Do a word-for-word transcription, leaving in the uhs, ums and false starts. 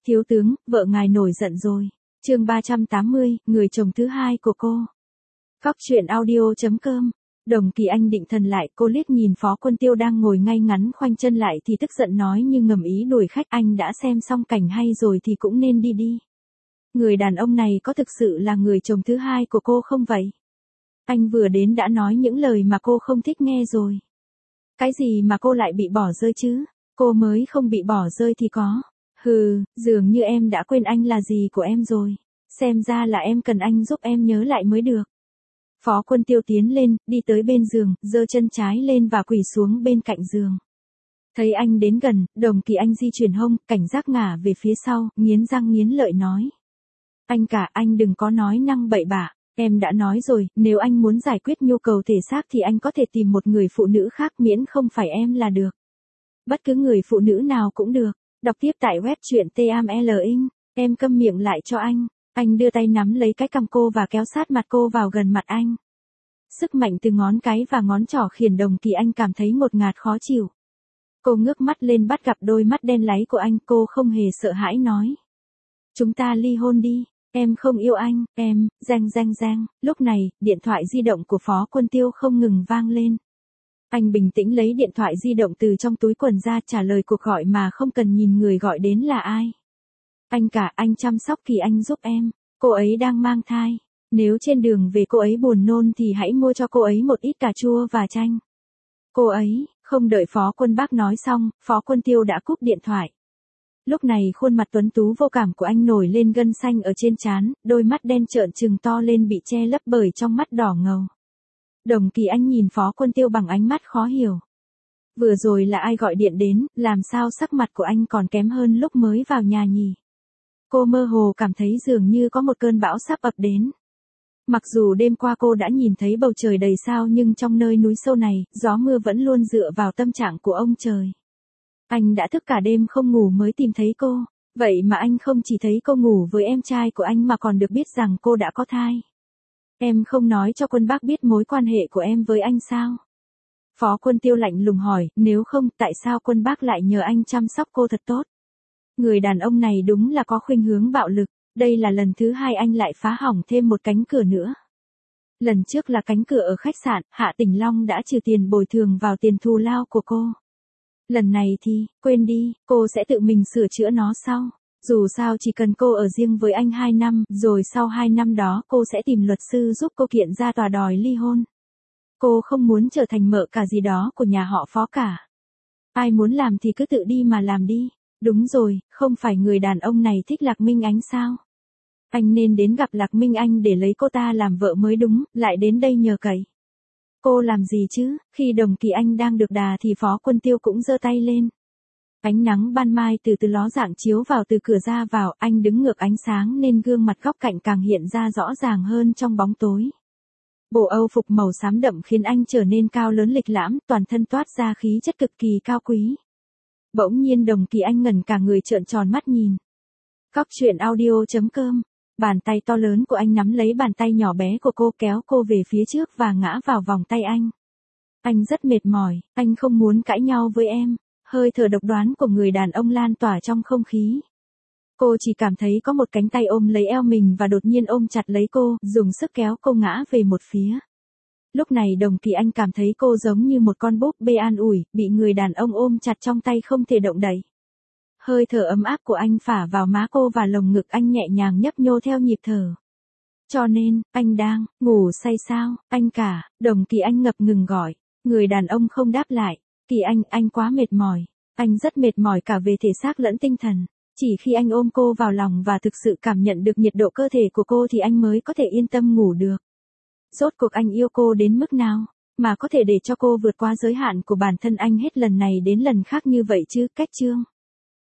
Thiếu tướng, vợ ngài nổi giận rồi. Chương ba trăm tám mươi, người chồng thứ hai của cô. Cóc truyện audio chấm com. Đồng Kỳ Anh định thần lại, cô liếc nhìn Phó Quân Tiêu đang ngồi ngay ngắn khoanh chân lại thì tức giận nói như ngầm ý đuổi khách, anh đã xem xong cảnh hay rồi thì cũng nên đi đi. Người đàn ông này có thực sự là người chồng thứ hai của cô không vậy? Anh vừa đến đã nói những lời mà cô không thích nghe rồi. Cái gì mà cô lại bị bỏ rơi chứ? Cô mới không bị bỏ rơi thì có. Hừ, dường như em đã quên anh là gì của em rồi. Xem ra là em cần anh giúp em nhớ lại mới được. Phó Quân Tiêu tiến lên, đi tới bên giường, giơ chân trái lên và quỳ xuống bên cạnh giường. Thấy anh đến gần, Đồng Kỳ Anh di chuyển hông, cảnh giác ngả về phía sau, nghiến răng nghiến lợi nói. Anh cả, anh đừng có nói năng bậy bạ. Em đã nói rồi, nếu anh muốn giải quyết nhu cầu thể xác thì anh có thể tìm một người phụ nữ khác miễn không phải em là được. Bất cứ người phụ nữ nào cũng được. Đọc tiếp tại web truyện T A M L ing. Em câm miệng lại cho anh. Anh đưa tay nắm lấy cái cằm cô và kéo sát mặt cô vào gần mặt anh. Sức mạnh từ ngón cái và ngón trỏ khiến Đồng Kỳ Anh cảm thấy ngột ngạt khó chịu. Cô ngước mắt lên bắt gặp đôi mắt đen láy của anh, cô không hề sợ hãi nói. Chúng ta ly hôn đi. Em không yêu anh, em, reng reng reng. Lúc này, điện thoại di động của Phó Quân Tiêu không ngừng vang lên. Anh bình tĩnh lấy điện thoại di động từ trong túi quần ra, trả lời cuộc gọi mà không cần nhìn người gọi đến là ai. Anh cả, anh chăm sóc Kỳ Anh giúp em. Cô ấy đang mang thai. Nếu trên đường về cô ấy buồn nôn thì hãy mua cho cô ấy một ít cà chua và chanh. Cô ấy, không đợi Phó Quân Bác nói xong, Phó Quân Tiêu đã cúp điện thoại. Lúc này khuôn mặt tuấn tú vô cảm của anh nổi lên gân xanh ở trên trán, đôi mắt đen trợn trừng to lên bị che lấp bởi trong mắt đỏ ngầu. Đồng Kỳ Anh nhìn Phó Quân Tiêu bằng ánh mắt khó hiểu. Vừa rồi là ai gọi điện đến, làm sao sắc mặt của anh còn kém hơn lúc mới vào nhà nhỉ? Cô mơ hồ cảm thấy dường như có một cơn bão sắp ập đến. Mặc dù đêm qua cô đã nhìn thấy bầu trời đầy sao nhưng trong nơi núi sâu này, gió mưa vẫn luôn dựa vào tâm trạng của ông trời. Anh đã thức cả đêm không ngủ mới tìm thấy cô, vậy mà anh không chỉ thấy cô ngủ với em trai của anh mà còn được biết rằng cô đã có thai. Em không nói cho Quân Bác biết mối quan hệ của em với anh sao? Phó Quân Tiêu lạnh lùng hỏi, nếu không, tại sao Quân Bác lại nhờ anh chăm sóc cô thật tốt? Người đàn ông này đúng là có khuynh hướng bạo lực, đây là lần thứ hai anh lại phá hỏng thêm một cánh cửa nữa. Lần trước là cánh cửa ở khách sạn, Hạ Tỉnh Long đã trừ tiền bồi thường vào tiền thù lao của cô. Lần này thì, quên đi, cô sẽ tự mình sửa chữa nó sau. Dù sao chỉ cần cô ở riêng với anh hai năm, rồi sau hai năm đó cô sẽ tìm luật sư giúp cô kiện ra tòa đòi ly hôn. Cô không muốn trở thành mợ cả gì đó của nhà họ Phó cả. Ai muốn làm thì cứ tự đi mà làm đi. Đúng rồi, không phải người đàn ông này thích Lạc Minh Ánh sao? Anh nên đến gặp Lạc Minh Anh để lấy cô ta làm vợ mới đúng, lại đến đây nhờ cậy. Cô làm gì chứ? Khi Đồng Kỳ Anh đang được đà thì Phó Quân Tiêu cũng giơ tay lên. Ánh nắng ban mai từ từ ló dạng chiếu vào từ cửa ra vào, anh đứng ngược ánh sáng nên gương mặt góc cạnh càng hiện ra rõ ràng hơn trong bóng tối. Bộ Âu phục màu xám đậm khiến anh trở nên cao lớn lịch lãm, toàn thân toát ra khí chất cực kỳ cao quý. Bỗng nhiên Đồng Kỳ Anh ngẩn cả người trợn tròn mắt nhìn. Cóc truyện audio chấm com. Bàn tay to lớn của anh nắm lấy bàn tay nhỏ bé của cô, kéo cô về phía trước và ngã vào vòng tay anh. Anh rất mệt mỏi, anh không muốn cãi nhau với em. Hơi thở độc đoán của người đàn ông lan tỏa trong không khí. Cô chỉ cảm thấy có một cánh tay ôm lấy eo mình và đột nhiên ôm chặt lấy cô, dùng sức kéo cô ngã về một phía. Lúc này Đồng Kỳ Anh cảm thấy cô giống như một con búp bê an ủi, bị người đàn ông ôm chặt trong tay không thể động đậy. Hơi thở ấm áp của anh phả vào má cô và lồng ngực anh nhẹ nhàng nhấp nhô theo nhịp thở. Cho nên, anh đang ngủ say sao? Anh cả, Đồng Kỳ Anh ngập ngừng gọi. Người đàn ông không đáp lại. Kỳ Anh, anh quá mệt mỏi. Anh rất mệt mỏi cả về thể xác lẫn tinh thần. Chỉ khi anh ôm cô vào lòng và thực sự cảm nhận được nhiệt độ cơ thể của cô thì anh mới có thể yên tâm ngủ được. Rốt cuộc anh yêu cô đến mức nào, mà có thể để cho cô vượt qua giới hạn của bản thân anh hết lần này đến lần khác như vậy chứ? Cách chương.